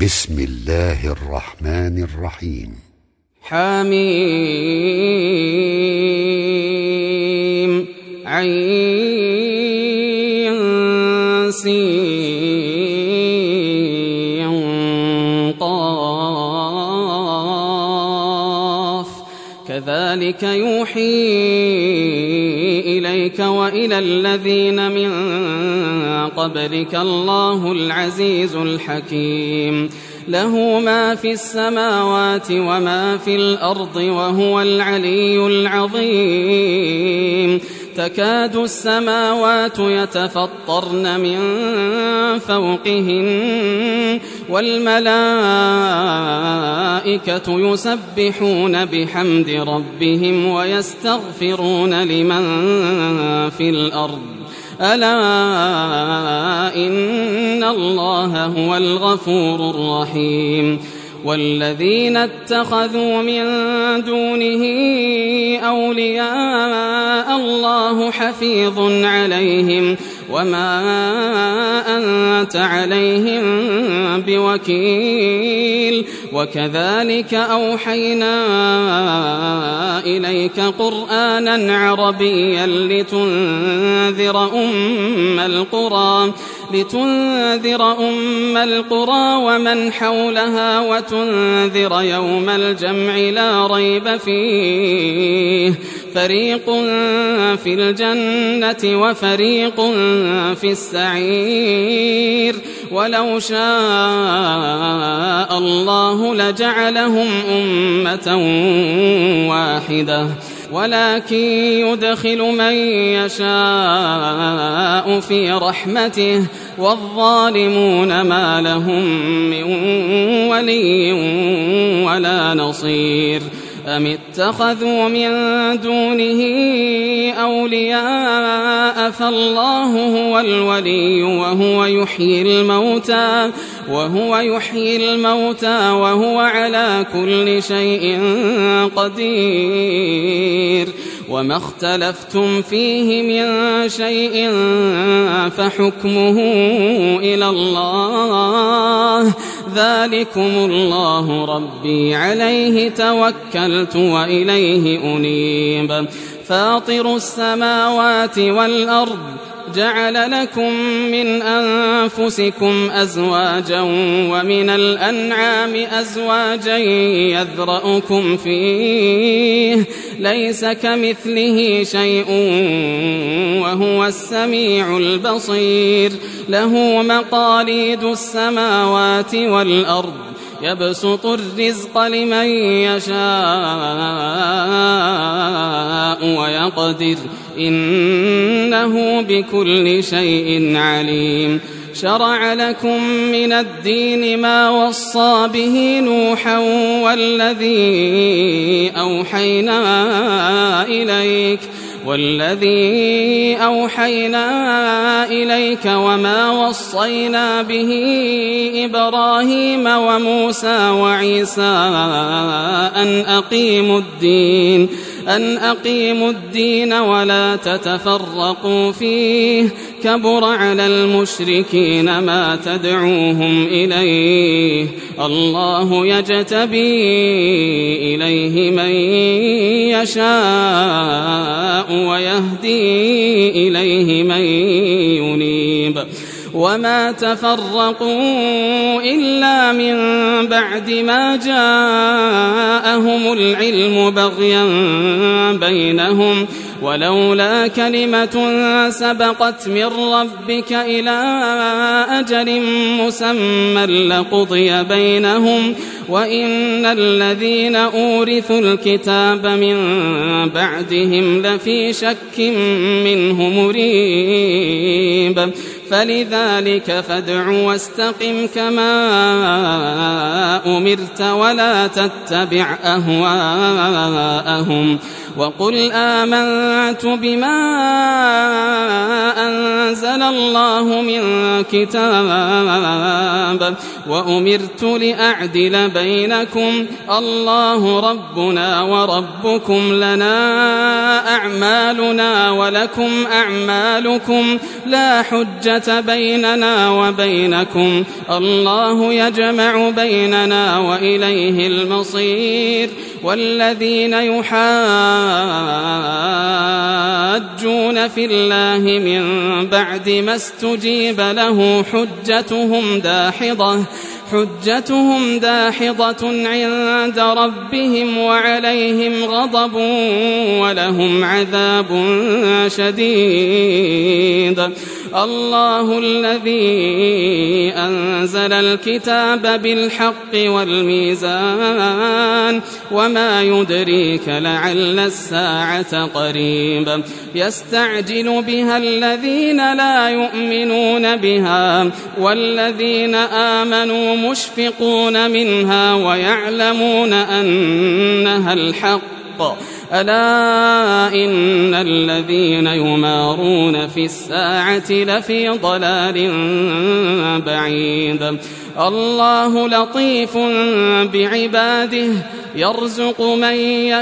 بسم الله الرحمن الرحيم. حميم عين سين قاف كذلك يوحي إليك وإلى الذين من قبلك الله العزيز الحكيم. له ما في السماوات وما في الأرض وهو العلي العظيم. تكاد السماوات يتفطرن من فوقهن والملائكة يسبحون بحمد ربهم ويستغفرون لمن في الأرض ألا إن الله هو الغفور الرحيم. والذين اتخذوا من دونه أولياء الله حفيظ عليهم وما أنت عليهم بوكيل. وكذلك أوحينا إليك قرآنا عربيا لتنذر أم القرى ومن حولها وتنذر يوم الجمع لا ريب فيه فريق في الجنة وفريق في السعير. ولو شاء الله لجعلهم أمة واحدة ولكن يدخل من يشاء في رحمته والظالمون ما لهم من ولي ولا نصير. أم اتخذوا من دونه أولياء فالله هو الولي وهو يحيي الموتى وهو على كل شيء قدير. وما اختلفتم فيه من شيء فحكمه إلى الله ذلكم الله ربي عليه توكلت وإليه أنيب. فاطر السماوات والأرض جعل لكم من أنفسكم أزواجا ومن الأنعام أزواجا يذرأكم فيه ليس كمثله شيء وهو السميع البصير. له مقاليد السماوات والأرض يبسط الرزق لمن يشاء ويقدر إنه بكل شيء عليم. شرع لكم من الدين ما وصى به نوحا والذي أوحينا إليك وما وصينا به إبراهيم وموسى وعيسى أن أقيموا الدين ولا تتفرقوا فيه كبر على المشركين ما تدعوهم إليه. الله يجتبي إليه من يشاء ويهدي إليه من ينيب. وما تفرقوا إلا من بعد ما جاءهم العلم بغيا بينهم ولولا كلمة سبقت من ربك إلى أجل مسمى لقضي بينهم وإن الذين أورثوا الكتاب من بعدهم لفي شك منه مريب. فلذلك فادع واستقم كما أمرت ولا تتبع أهواءهم وقل آمنت بما أنزل الله من كتاب وأمرت لأعدل بينكم الله ربنا وربكم لنا أعمالنا ولكم أعمالكم لا حجة بيننا وبينكم الله يجمع بيننا وإليه المصير والذين يحاجون في الله من بعد ما استجيب له حجتهم داحضة عند ربهم وعليهم غضب ولهم عذاب شديد الله الذي أنزل الكتاب بالحق والميزان وما يدريك لعل الساعة قريب يستعجل بها الذين لا يؤمنون بها والذين آمنوا مشفقون منها ويعلمون أنها الحق ألا إن الذين يمارون في الساعة لفي ضلال بعيد الله لطيف بعباده يرزق من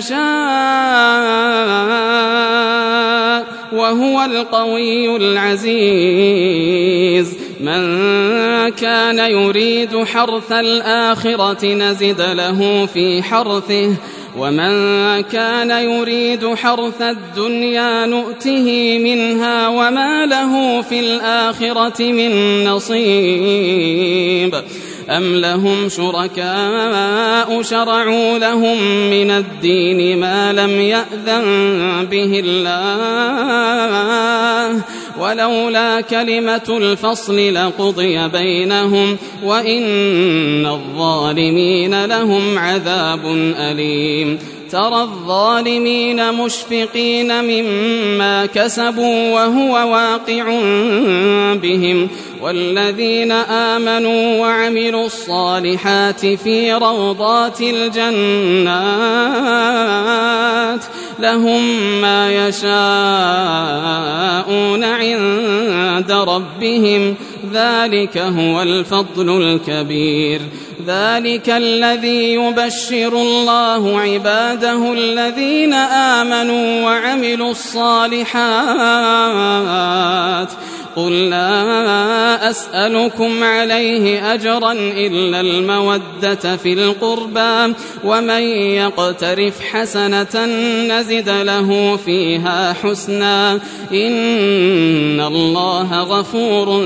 يشاء وهو القوي العزيز من كان يريد حرث الآخرة نزد له في حرثه ومن كان يريد حرث الدنيا نؤته منها وما له في الآخرة من نصيب أم لهم شركاء شرعوا لهم من الدين ما لم يأذن به الله ولولا كلمة الفصل لقضي بينهم وإن الظالمين لهم عذاب أليم ترى الظالمين مشفقين مما كسبوا وهو واقع بهم والذين آمنوا وعملوا الصالحات في روضات الجنات لهم ما يشاءون عند ربهم ذلك هو الفضل الكبير ذلك الذي يبشر الله عباده الذين آمنوا وعملوا الصالحات قل لا أسألكم عليه أجرا إلا المودة في القربى ومن يقترف حسنة نزد له فيها حسنا إن الله غفور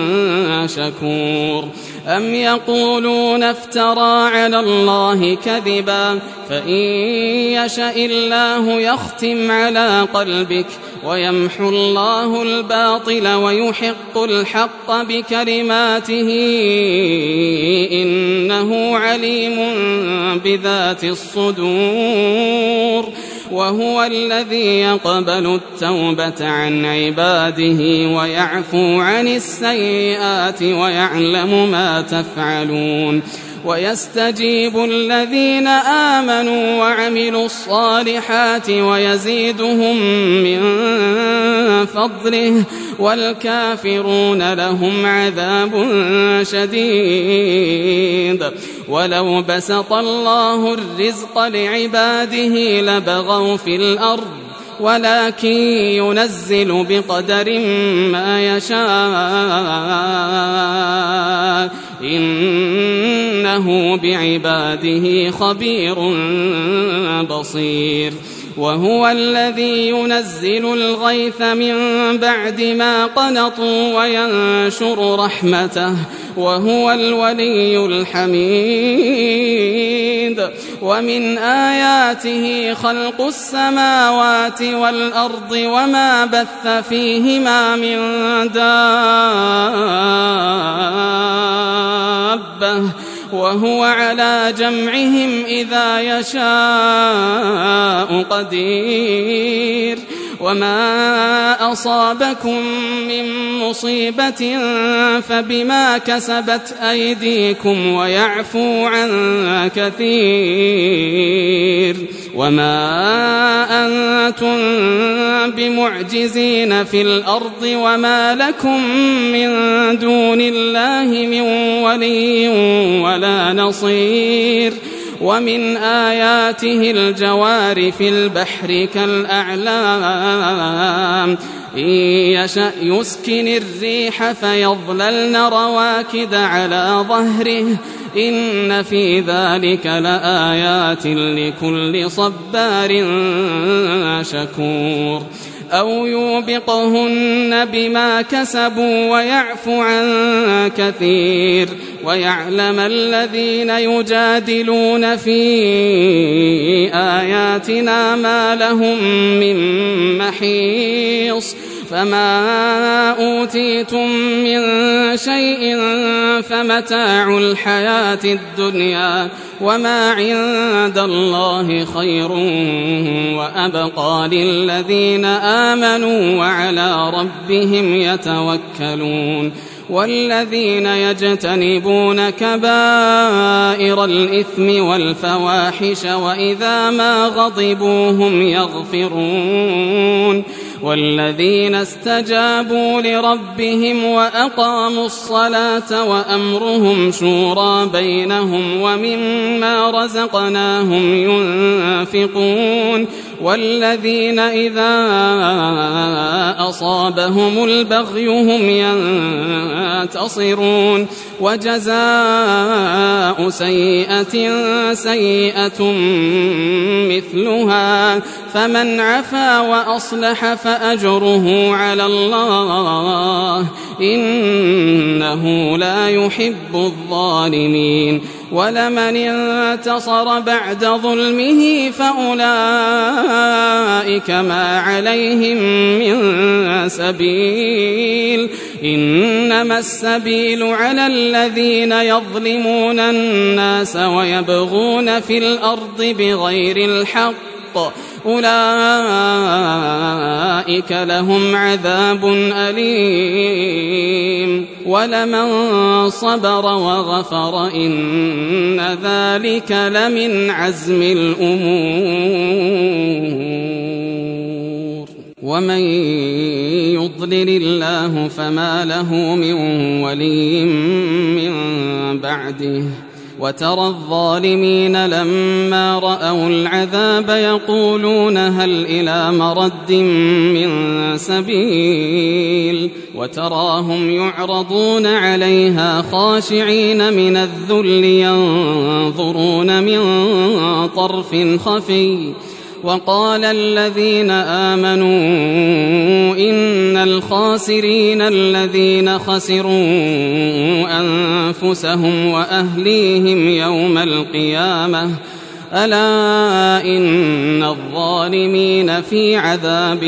شكور أم يقولون افترى على الله كذبا فإن يشاء الله يختم على قلبك ويمحو الله الباطل ويحق الحق بكلماته إنه عليم بذات الصدور وهو الذي يقبل التوبة عن عباده ويعفو عن السيئات ويعلم ما تفعلون ويستجيب الذين آمنوا وعملوا الصالحات ويزيدهم من فضله والكافرون لهم عذاب شديد ولو بسط الله الرزق لعباده لبغوا في الأرض ولكن ينزل بقدر ما يشاء إنه بعباده خبير بصير وهو الذي ينزل الغيث من بعد ما قنطوا وينشر رحمته وهو الولي الحميد ومن آياته خلق السماوات والأرض وما بث فيهما من دابة وهو على جمعهم إذا يشاء قدير وما أصابكم من مصيبة فبما كسبت أيديكم ويعفو عن كثير وما أنتم بمعجزين في الأرض وما لكم من دون الله من ولي ولا نصير ومن آياته الجوار في البحر كالأعلام إن يشأ يسكن الريح فيظللن رواكد على ظهره إن في ذلك لآيات لكل صبار شكور أو يوبقهن بما كسبوا ويعفو عن كثير ويعلم الذين يجادلون في آياتنا ما لهم من محيص فما أوتيتم من شيء فمتاع الحياة الدنيا وما عند الله خير وأبقى للذين آمنوا وعلى ربهم يتوكلون والذين يجتنبون كبائر الإثم والفواحش وإذا ما غضبوا هم يغفرون والذين استجابوا لربهم وأقاموا الصلاة وأمرهم شورى بينهم ومما رزقناهم ينفقون والذين إذا أصابهم البغي هم ينتصرون وجزاء سيئة سيئة مثلها فمن عفا وأصلح فأجره على الله إنه لا يحب الظالمين ولمن انتصر بعد ظلمه فأولئك ما عليهم من سبيل إنما السبيل على الذين يظلمون الناس ويبغون في الأرض بغير الحق أولئك لهم عذاب أليم ولمن صبر وغفر إن ذلك لمن عزم الأمور ومن يضلل الله فما له من ولي من بعده وترى الظالمين لما رأوا العذاب يقولون هل إلى مرد من سبيل وتراهم يعرضون عليها خاشعين من الذل ينظرون من طرف خفي وقال الذين آمنوا إن الخاسرين الذين خسروا أنفسهم وأهليهم يوم القيامة ألا إن الظالمين في عذاب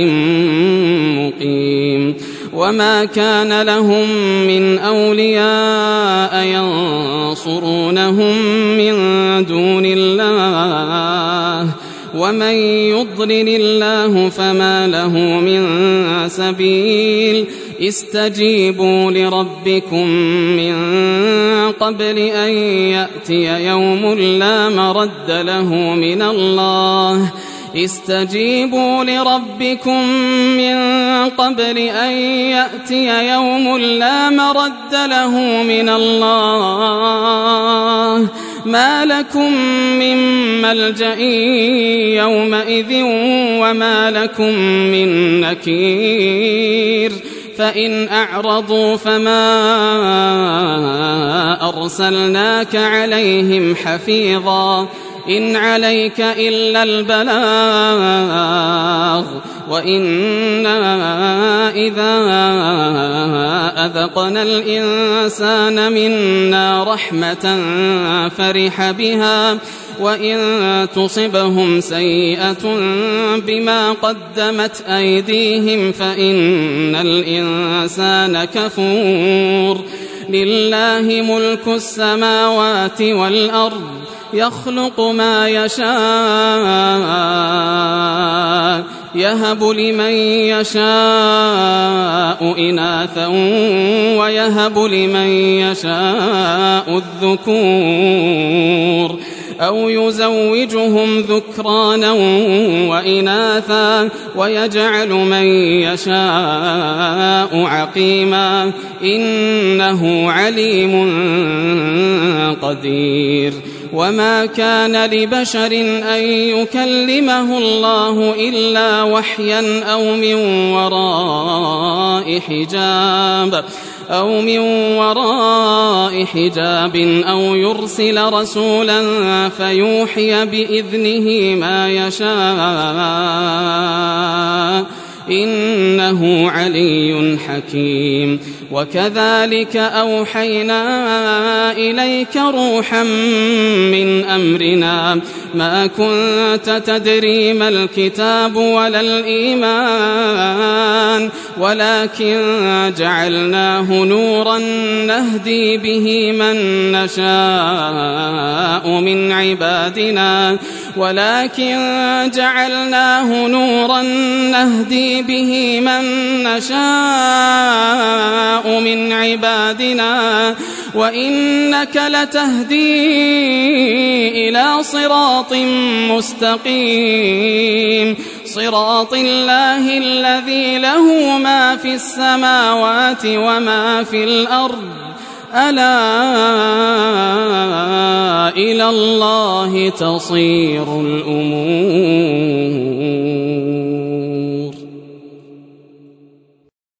مقيم وما كان لهم من أولياء ينصرونهم من دون الله ومن يضلل الله فما له من سبيل استجيبوا لربكم من قبل أن يأتي يوم لا مرد له من الله استجيبوا لربكم من قبل أن يأتي يوم لا مرد له من الله ما لكم من ملجأ يومئذ وما لكم من نكير فإن أعرضوا فما أرسلناك عليهم حفيظا إن عليك إلا البلاغ وإنا إذا أذقنا الإنسان منا رحمة فرح بها وإن تصبهم سيئة بما قدمت أيديهم فإن الإنسان كفور لله ملك السماوات والأرض يخلق ما يشاء يهب لمن يشاء إناثا ويهب لمن يشاء الذكور أو يزوجهم ذكرانا وإناثا ويجعل من يشاء عقيما إنه عليم قدير. وما كان لبشر أن يكلمه الله إلا وحيا أو من وراء حجاب أو يرسل رسولا فيوحي بإذنه ما يشاء إنه علي حكيم. وكذلك أوحينا إليك روحا من أمرنا ما كنت تدري ما الكتاب ولا الإيمان ولكن جعلناه نورا نهدي به من نشاء من عبادنا وإنك لتهدي إلى صراط مستقيم صراط الله الذي له ما في السماوات وما في الأرض ألا إلى الله تصير الأمور.